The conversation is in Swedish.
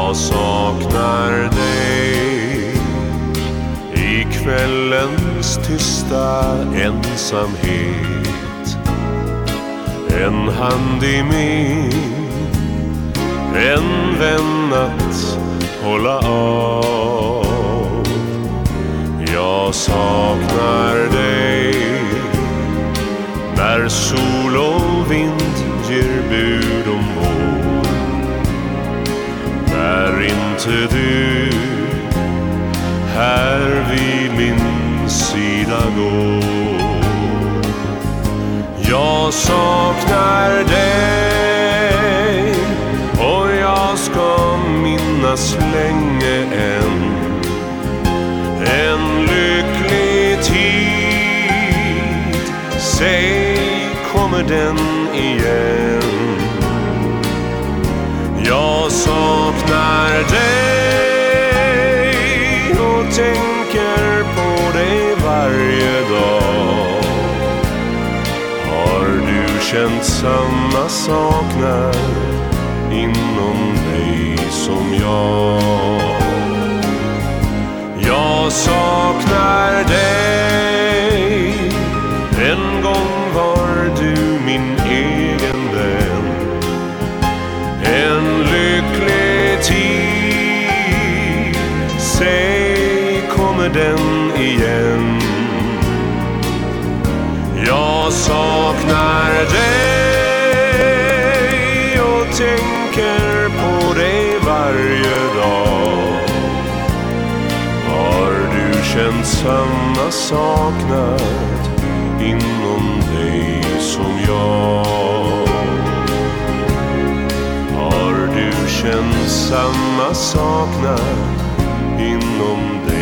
Jag saknar dig i kvällens tysta ensamhet. En hand i min, en vän att hålla av. Jag saknar dig när sol och vind ger bud om vår. När inte du här vid min sida går. Jag saknar dig och jag ska minnas länge än en lycklig tid. Säg, kommer den igen? Jag saknar dig och tänker på dig varje dag. Har du känt samma saknad inom dig som jag? Jag saknar dig. En gång var du min egen vän. En lycklig tid. Säg, kommer den igen? Jag saknar dig och tänker på dig varje dag. Har du känt samma saknad inom dig som jag? Har du känt samma saknad inom dig